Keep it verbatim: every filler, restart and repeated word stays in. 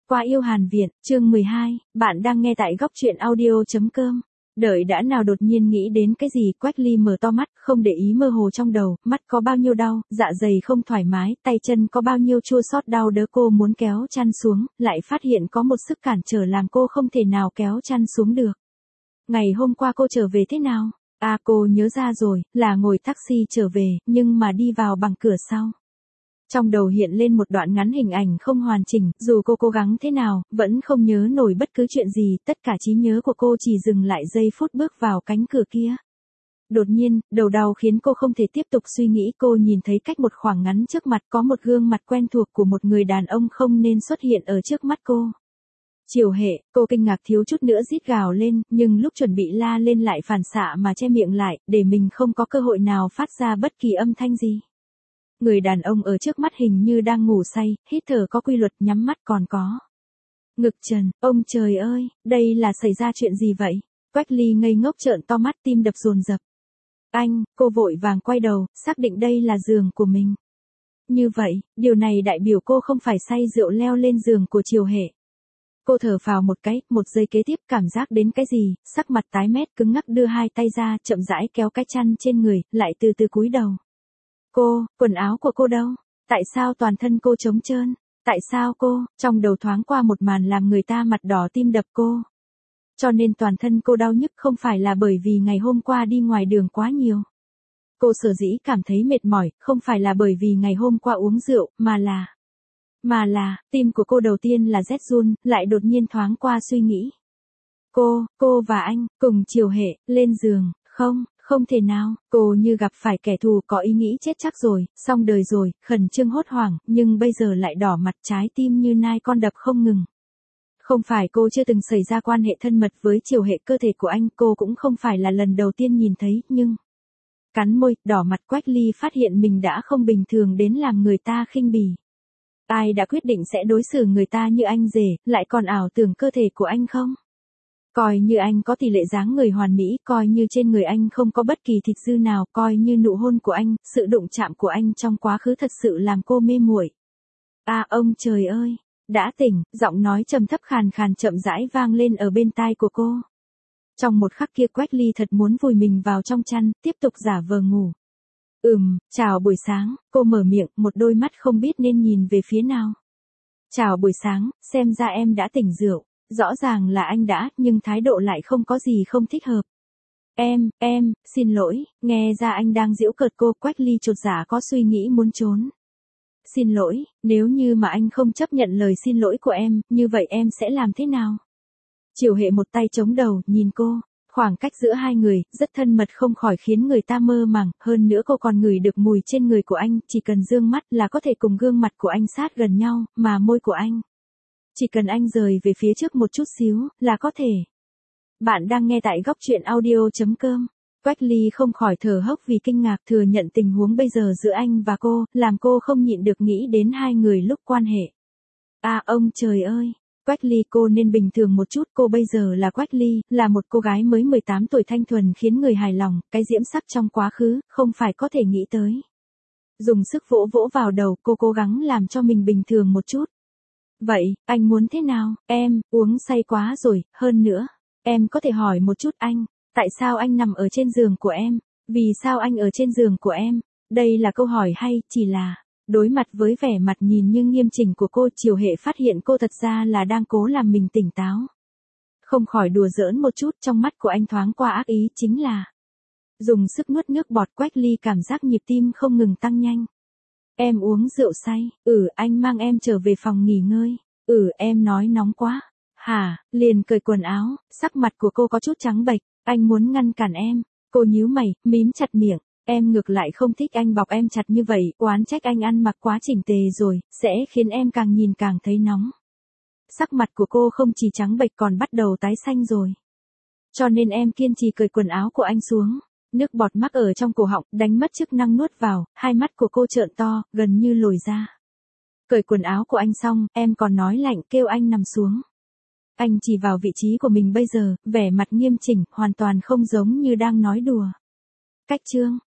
Quá yêu Hàn Viện, chương mười hai, bạn đang nghe tại góc truyện audio.com. Đợi đã nào đột nhiên nghĩ đến cái gì, Quách Ly mở to mắt, không để ý mơ hồ trong đầu, mắt có bao nhiêu đau, dạ dày không thoải mái, tay chân có bao nhiêu chua xót đau đớn cô muốn kéo chăn xuống, lại phát hiện có một sức cản trở làm cô không thể nào kéo chăn xuống được. Ngày hôm qua cô trở về thế nào? À cô nhớ ra rồi, là ngồi taxi trở về, nhưng mà đi vào bằng cửa sau. Trong đầu hiện lên một đoạn ngắn hình ảnh không hoàn chỉnh, dù cô cố gắng thế nào, vẫn không nhớ nổi bất cứ chuyện gì, tất cả trí nhớ của cô chỉ dừng lại giây phút bước vào cánh cửa kia. Đột nhiên, đầu đau khiến cô không thể tiếp tục suy nghĩ, cô nhìn thấy cách một khoảng ngắn trước mặt có một gương mặt quen thuộc của một người đàn ông không nên xuất hiện ở trước mắt cô. Triều Hệ, cô kinh ngạc thiếu chút nữa rít gào lên, nhưng lúc chuẩn bị la lên lại phản xạ mà che miệng lại, để mình không có cơ hội nào phát ra bất kỳ âm thanh gì. Người đàn ông ở trước mắt hình như đang ngủ say, hít thở có quy luật, nhắm mắt còn có ngực trần, ông trời ơi, đây là xảy ra chuyện gì vậy? Quách Ly ngây ngốc trợn to mắt, tim đập dồn dập. Anh, cô vội vàng quay đầu, xác định đây là giường của mình. Như vậy, điều này đại biểu cô không phải say rượu leo lên giường của Triều Hệ. Cô thở phào một cái, một giây kế tiếp cảm giác đến cái gì, sắc mặt tái mét cứng ngắc đưa hai tay ra, chậm rãi kéo cái chăn trên người, lại từ từ cúi đầu. Cô, quần áo của cô đâu? Tại sao toàn thân cô trống trơn? Tại sao cô, trong đầu thoáng qua một màn làm người ta mặt đỏ tim đập cô. Cho nên toàn thân cô đau nhức không phải là bởi vì ngày hôm qua đi ngoài đường quá nhiều. Cô sở dĩ cảm thấy mệt mỏi, không phải là bởi vì ngày hôm qua uống rượu, mà là... Mà là, tim của cô đầu tiên là rét run, lại đột nhiên thoáng qua suy nghĩ. Cô, cô và anh, cùng Triều Hệ, lên giường, không... Không thể nào, cô như gặp phải kẻ thù có ý nghĩ chết chắc rồi, xong đời rồi, khẩn trương hốt hoảng, nhưng bây giờ lại đỏ mặt, trái tim như nai con đập không ngừng. Không phải cô chưa từng xảy ra quan hệ thân mật với Triều Hệ, cơ thể của anh cô cũng không phải là lần đầu tiên nhìn thấy, nhưng... Cắn môi, đỏ mặt, Quách Ly phát hiện mình đã không bình thường đến làm người ta khinh bỉ. Ai đã quyết định sẽ đối xử người ta như anh rể, lại còn ảo tưởng cơ thể của anh không? Coi như anh có tỷ lệ dáng người hoàn mỹ, coi như trên người anh không có bất kỳ thịt dư nào, coi như nụ hôn của anh, sự đụng chạm của anh trong quá khứ thật sự làm cô mê muội. À ông trời ơi, đã tỉnh, giọng nói trầm thấp khàn khàn chậm rãi vang lên ở bên tai của cô. Trong một khắc kia Quách Ly thật muốn vùi mình vào trong chăn, tiếp tục giả vờ ngủ. Ừm, chào buổi sáng, cô mở miệng, một đôi mắt không biết nên nhìn về phía nào. Chào buổi sáng, xem ra em đã tỉnh rượu. Rõ ràng là anh đã, nhưng thái độ lại không có gì không thích hợp. Em, em, xin lỗi, nghe ra anh đang giễu cợt cô. Quách Ly chột dạ có suy nghĩ muốn trốn. Xin lỗi, nếu như mà anh không chấp nhận lời xin lỗi của em, như vậy em sẽ làm thế nào? Triều Hệ một tay chống đầu, nhìn cô. Khoảng cách giữa hai người, rất thân mật không khỏi khiến người ta mơ màng, hơn nữa cô còn ngửi được mùi trên người của anh, chỉ cần dương mắt là có thể cùng gương mặt của anh sát gần nhau, mà môi của anh. Chỉ cần anh rời về phía trước một chút xíu, là có thể. Bạn đang nghe tại góc truyện audio.com. Quách Ly không khỏi thở hốc vì kinh ngạc thừa nhận tình huống bây giờ giữa anh và cô, làm cô không nhịn được nghĩ đến hai người lúc quan hệ. À ông trời ơi, Quách Ly cô nên bình thường một chút, cô bây giờ là Quách Ly, là một cô gái mới mười tám tuổi thanh thuần khiến người hài lòng, cái diễm sắc trong quá khứ, không phải có thể nghĩ tới. Dùng sức vỗ vỗ vào đầu, cô cố gắng làm cho mình bình thường một chút. Vậy, anh muốn thế nào? Em, uống say quá rồi, hơn nữa. Em có thể hỏi một chút anh, tại sao anh nằm ở trên giường của em? Vì sao anh ở trên giường của em? Đây là câu hỏi hay, chỉ là, đối mặt với vẻ mặt nhìn như nghiêm chỉnh của cô, Triều Hệ phát hiện cô thật ra là đang cố làm mình tỉnh táo. Không khỏi đùa giỡn một chút, trong mắt của anh thoáng qua ác ý, chính là dùng sức nuốt nước bọt. Quách Ly cảm giác nhịp tim không ngừng tăng nhanh. Em uống rượu say, ừ anh mang em trở về phòng nghỉ ngơi, ừ em nói nóng quá, hả, liền cởi quần áo, sắc mặt của cô có chút trắng bệch, anh muốn ngăn cản em, cô nhíu mày, mím chặt miệng, em ngược lại không thích anh bọc em chặt như vậy, oán trách anh ăn mặc quá chỉnh tề rồi, sẽ khiến em càng nhìn càng thấy nóng. Sắc mặt của cô không chỉ trắng bệch còn bắt đầu tái xanh rồi. Cho nên em kiên trì cởi quần áo của anh xuống. Nước bọt mắc ở trong cổ họng, đánh mất chức năng nuốt vào, hai mắt của cô trợn to, gần như lồi ra. Cởi quần áo của anh xong, em còn nói lạnh kêu anh nằm xuống. Anh chỉ vào vị trí của mình bây giờ, vẻ mặt nghiêm chỉnh, hoàn toàn không giống như đang nói đùa. Cách chương,